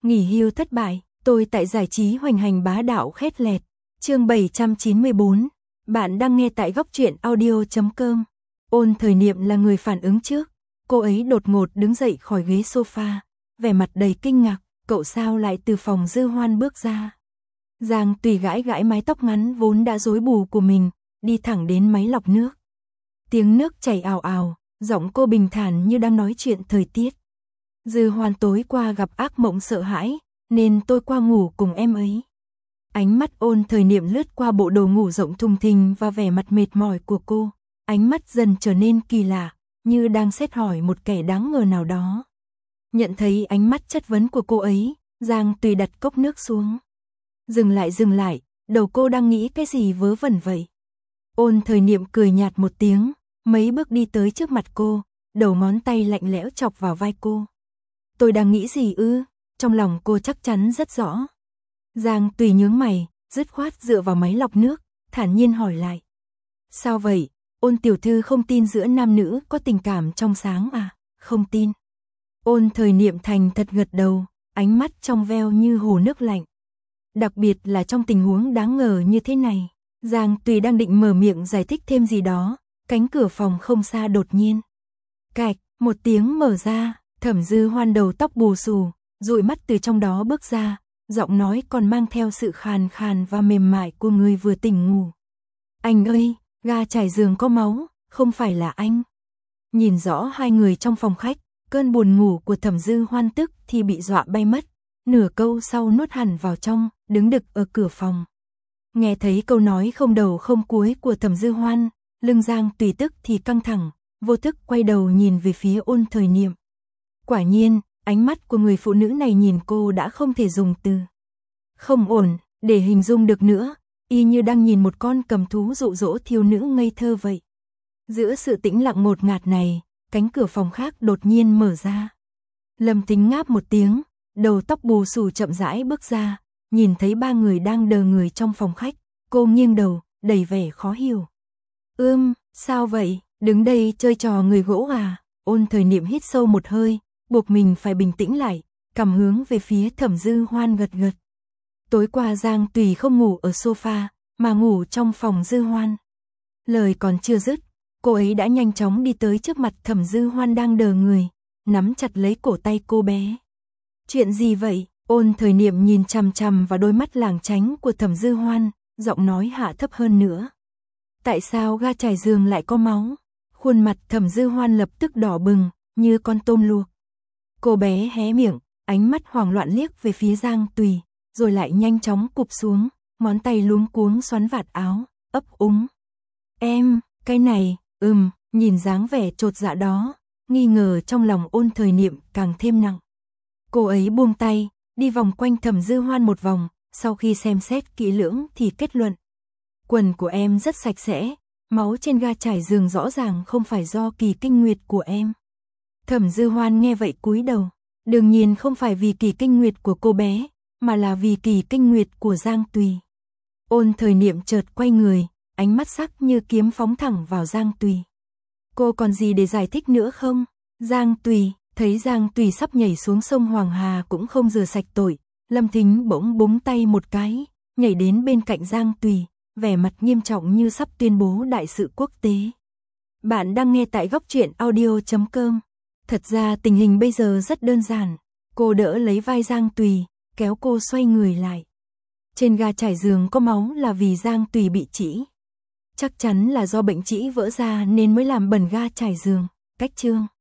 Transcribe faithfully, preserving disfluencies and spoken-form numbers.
Nghỉ hưu thất bại, tôi tại giải trí hoành hành bá đạo khét lẹt. Chương bảy trăm chín mươi bốn. Bạn đang nghe tại góc truyện audio chấm com. Ôn Thời Niệm là người phản ứng trước. Cô ấy đột ngột đứng dậy khỏi ghế sofa, vẻ mặt đầy kinh ngạc. Cậu sao lại từ phòng Dư Hoan bước ra? Giang Tùy gãi gãi mái tóc ngắn vốn đã rối bù của mình, đi thẳng đến máy lọc nước. Tiếng nước chảy ào ào, giọng cô bình thản như đang nói chuyện thời tiết. Dư Hoan tối qua gặp ác mộng sợ hãi, nên tôi qua ngủ cùng em ấy. Ánh mắt Ôn Thời Niệm lướt qua bộ đồ ngủ rộng thùng thình và vẻ mặt mệt mỏi của cô. Ánh mắt dần trở nên kỳ lạ, như đang xét hỏi một kẻ đáng ngờ nào đó. Nhận thấy ánh mắt chất vấn của cô ấy, Giang Tùy đặt cốc nước xuống. Dừng lại dừng lại, đầu cô đang nghĩ cái gì vớ vẩn vậy? Ôn Thời Niệm cười nhạt một tiếng, mấy bước đi tới trước mặt cô, đầu ngón tay lạnh lẽo chọc vào vai cô. Tôi đang nghĩ gì ư? Trong lòng cô chắc chắn rất rõ. Giang Tùy nhướng mày, dứt khoát dựa vào máy lọc nước, thản nhiên hỏi lại. Sao vậy? Ôn tiểu thư không tin giữa nam nữ có tình cảm trong sáng à? Không tin. Ôn Thời Niệm thành thật gật đầu, ánh mắt trong veo như hồ nước lạnh. Đặc biệt là trong tình huống đáng ngờ như thế này. Giang Tùy đang định mở miệng giải thích thêm gì đó, cánh cửa phòng không xa đột nhiên. Cạch, một tiếng mở ra, Thẩm Dư Hoan đầu tóc bù xù, dụi mắt từ trong đó bước ra, giọng nói còn mang theo sự khàn khàn và mềm mại của người vừa tỉnh ngủ. Anh ơi, ga trải giường có máu, không phải là anh. Nhìn rõ hai người trong phòng khách, cơn buồn ngủ của Thẩm Dư Hoan tức thì bị dọa bay mất, nửa câu sau nuốt hẳn vào trong, đứng đực ở cửa phòng. Nghe thấy câu nói không đầu không cuối của Thẩm Dư Hoan, lưng Giang Tùy tức thì căng thẳng, vô thức quay đầu nhìn về phía Ôn Thời Niệm. Quả nhiên, ánh mắt của người phụ nữ này nhìn cô đã không thể dùng từ không ổn để hình dung được nữa, y như đang nhìn một con cầm thú dụ dỗ thiếu nữ ngây thơ vậy. Giữa sự tĩnh lặng ngột ngạt này, cánh cửa phòng khác đột nhiên mở ra. Lâm Tính ngáp một tiếng, đầu tóc bù xù chậm rãi bước ra, nhìn thấy ba người đang đờ người trong phòng khách, cô nghiêng đầu, đầy vẻ khó hiểu. Ưm, sao vậy, đứng đây chơi trò người gỗ à? Ôn Thời Niệm hít sâu một hơi, buộc mình phải bình tĩnh lại, cầm hướng về phía Thẩm Dư Hoan gật gật. Tối qua Giang Tùy không ngủ ở sofa, mà ngủ trong phòng Dư Hoan. Lời còn chưa dứt, cô ấy đã nhanh chóng đi tới trước mặt Thẩm Dư Hoan đang đờ người, nắm chặt lấy cổ tay cô bé. Chuyện gì vậy? Ôn Thời Niệm nhìn chằm chằm vào đôi mắt lảng tránh của Thẩm Dư Hoan, giọng nói hạ thấp hơn nữa. Tại sao ga trải giường lại có máu? Khuôn mặt Thẩm Dư Hoan lập tức đỏ bừng, như con tôm luộc. Cô bé hé miệng, ánh mắt hoảng loạn liếc về phía Giang Tùy, rồi lại nhanh chóng cụp xuống, ngón tay luống cuống xoắn vạt áo, ấp úng. Em, cái này, ừm, nhìn dáng vẻ chột dạ đó, nghi ngờ trong lòng Ôn Thời Niệm càng thêm nặng. Cô ấy buông tay, đi vòng quanh Thẩm Dư Hoan một vòng, sau khi xem xét kỹ lưỡng thì kết luận. Quần của em rất sạch sẽ, máu trên ga trải giường rõ ràng không phải do kỳ kinh nguyệt của em. Thẩm Dư Hoan nghe vậy cúi đầu, đương nhiên không phải vì kỳ kinh nguyệt của cô bé, mà là vì kỳ kinh nguyệt của Giang Tùy. Ôn Thời Niệm chợt quay người, ánh mắt sắc như kiếm phóng thẳng vào Giang Tùy. Cô còn gì để giải thích nữa không? Giang Tùy, thấy Giang Tùy sắp nhảy xuống sông Hoàng Hà cũng không rửa sạch tội, Lâm Thính bỗng búng tay một cái, nhảy đến bên cạnh Giang Tùy, vẻ mặt nghiêm trọng như sắp tuyên bố đại sự quốc tế. Bạn đang nghe tại góc truyện audio chấm com. Thật ra tình hình bây giờ rất đơn giản, cô đỡ lấy vai Giang Tùy, kéo cô xoay người lại. Trên ga trải giường có máu là vì Giang Tùy bị trĩ. Chắc chắn là do bệnh trĩ vỡ ra nên mới làm bẩn ga trải giường. Cách chương